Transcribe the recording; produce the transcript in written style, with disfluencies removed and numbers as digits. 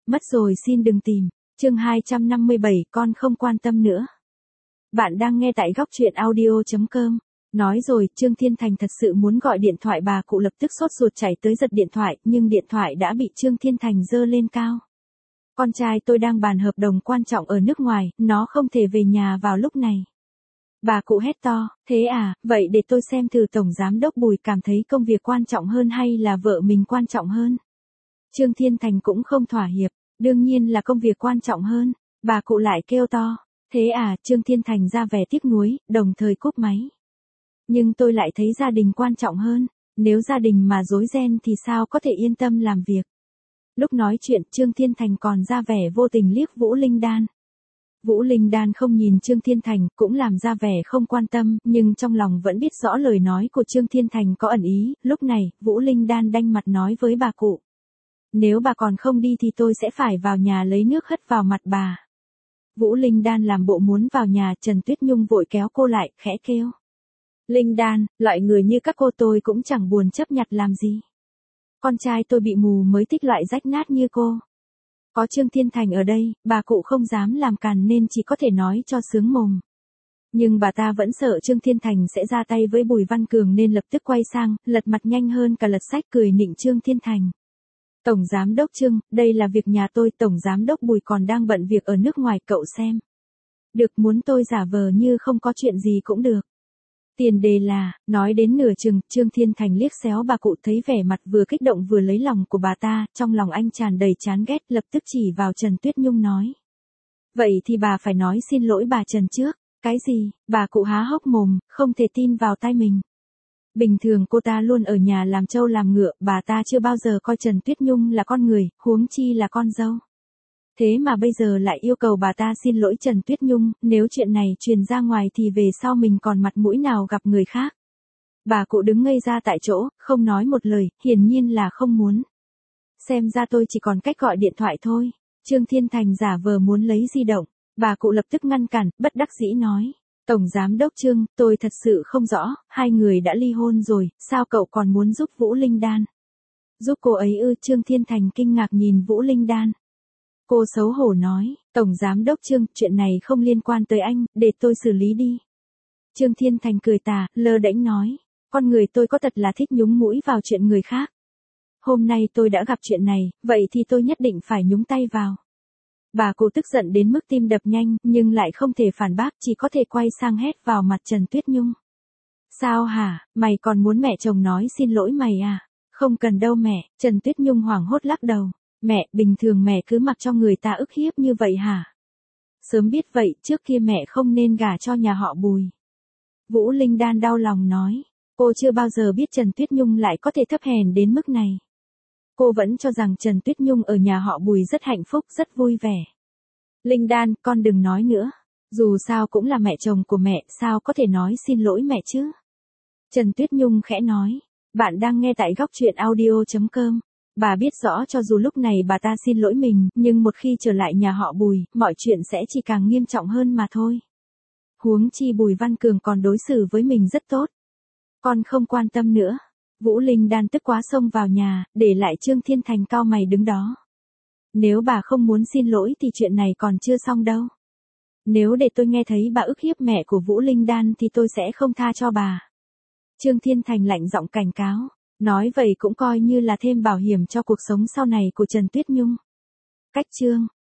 Mất rồi xin đừng tìm. Chương 257, con không quan tâm nữa. Bạn đang nghe tại góc truyện audio.com. Nói rồi, Trương Thiên Thành thật sự muốn gọi điện thoại, bà cụ lập tức sốt ruột chạy tới giật điện thoại, nhưng điện thoại đã bị Trương Thiên Thành giơ lên cao. Con trai tôi đang bàn hợp đồng quan trọng ở nước ngoài, nó không thể về nhà vào lúc này. Bà cụ hét to, thế à, vậy để tôi xem thử Tổng Giám đốc Bùi cảm thấy công việc quan trọng hơn hay là vợ mình quan trọng hơn. Trương Thiên Thành cũng không thỏa hiệp, đương nhiên là công việc quan trọng hơn. Bà cụ lại kêu to, thế à, Trương Thiên Thành ra vẻ tiếc nuối, đồng thời cúp máy. Nhưng tôi lại thấy gia đình quan trọng hơn, nếu gia đình mà rối ren thì sao có thể yên tâm làm việc. Lúc nói chuyện, Trương Thiên Thành còn ra vẻ vô tình liếc Vũ Linh Đan. Vũ Linh Đan không nhìn Trương Thiên Thành, cũng làm ra vẻ không quan tâm, nhưng trong lòng vẫn biết rõ lời nói của Trương Thiên Thành có ẩn ý. Lúc này, Vũ Linh Đan đanh mặt nói với bà cụ. Nếu bà còn không đi thì tôi sẽ phải vào nhà lấy nước hất vào mặt bà. Vũ Linh Đan làm bộ muốn vào nhà, Trần Tuyết Nhung vội kéo cô lại, khẽ kêu. Linh Đan, loại người như các cô tôi cũng chẳng buồn chấp nhặt làm gì. Con trai tôi bị mù mới thích loại rách nát như cô. Có Trương Thiên Thành ở đây, bà cụ không dám làm càn nên chỉ có thể nói cho sướng mồm. Nhưng bà ta vẫn sợ Trương Thiên Thành sẽ ra tay với Bùi Văn Cường nên lập tức quay sang, lật mặt nhanh hơn cả lật sách, cười nịnh Trương Thiên Thành. Tổng Giám đốc Trương, đây là việc nhà tôi, Tổng Giám đốc Bùi còn đang bận việc ở nước ngoài, cậu xem. Được, muốn tôi giả vờ như không có chuyện gì cũng được. Tiền đề là, nói đến nửa chừng, Trương Thiên Thành liếc xéo bà cụ, thấy vẻ mặt vừa kích động vừa lấy lòng của bà ta, trong lòng anh tràn đầy chán ghét, lập tức chỉ vào Trần Tuyết Nhung nói. Vậy thì bà phải nói xin lỗi bà Trần trước. Cái gì? Bà cụ há hốc mồm, không thể tin vào tai mình. Bình thường cô ta luôn ở nhà làm trâu làm ngựa, bà ta chưa bao giờ coi Trần Tuyết Nhung là con người, huống chi là con dâu. Thế mà bây giờ lại yêu cầu bà ta xin lỗi Trần Tuyết Nhung, nếu chuyện này truyền ra ngoài thì về sau mình còn mặt mũi nào gặp người khác. Bà cụ đứng ngây ra tại chỗ, không nói một lời, hiển nhiên là không muốn. Xem ra tôi chỉ còn cách gọi điện thoại thôi. Trương Thiên Thành giả vờ muốn lấy di động, bà cụ lập tức ngăn cản, bất đắc dĩ nói. Tổng Giám đốc Trương, tôi thật sự không rõ, hai người đã ly hôn rồi, sao cậu còn muốn giúp Vũ Linh Đan? Giúp cô ấy ư? Trương Thiên Thành kinh ngạc nhìn Vũ Linh Đan. Cô xấu hổ nói, Tổng Giám đốc Trương, chuyện này không liên quan tới anh, để tôi xử lý đi. Trương Thiên Thành cười tà, lơ đễnh nói, con người tôi có thật là thích nhúng mũi vào chuyện người khác. Hôm nay tôi đã gặp chuyện này, vậy thì tôi nhất định phải nhúng tay vào. Bà cụ tức giận đến mức tim đập nhanh, nhưng lại không thể phản bác, chỉ có thể quay sang hét vào mặt Trần Tuyết Nhung. Sao hả, mày còn muốn mẹ chồng nói xin lỗi mày à? Không cần đâu mẹ, Trần Tuyết Nhung hoảng hốt lắc đầu. Mẹ, bình thường mẹ cứ mặc cho người ta ức hiếp như vậy hả? Sớm biết vậy, trước kia mẹ không nên gả cho nhà họ Bùi. Vũ Linh Đan đau lòng nói, cô chưa bao giờ biết Trần Tuyết Nhung lại có thể thấp hèn đến mức này. Cô vẫn cho rằng Trần Tuyết Nhung ở nhà họ Bùi rất hạnh phúc, rất vui vẻ. Linh Đan, con đừng nói nữa. Dù sao cũng là mẹ chồng của mẹ, sao có thể nói xin lỗi mẹ chứ? Trần Tuyết Nhung khẽ nói, bạn đang nghe tại góc truyện audio.com. Bà biết rõ cho dù lúc này bà ta xin lỗi mình, nhưng một khi trở lại nhà họ Bùi, mọi chuyện sẽ chỉ càng nghiêm trọng hơn mà thôi. Huống chi Bùi Văn Cường còn đối xử với mình rất tốt. Con không quan tâm nữa. Vũ Linh Đan tức quá xông vào nhà, để lại Trương Thiên Thành cau mày đứng đó. Nếu bà không muốn xin lỗi thì chuyện này còn chưa xong đâu. Nếu để tôi nghe thấy bà ức hiếp mẹ của Vũ Linh Đan thì tôi sẽ không tha cho bà. Trương Thiên Thành lạnh giọng cảnh cáo. Nói vậy cũng coi như là thêm bảo hiểm cho cuộc sống sau này của Trần Tuyết Nhung. Cách chương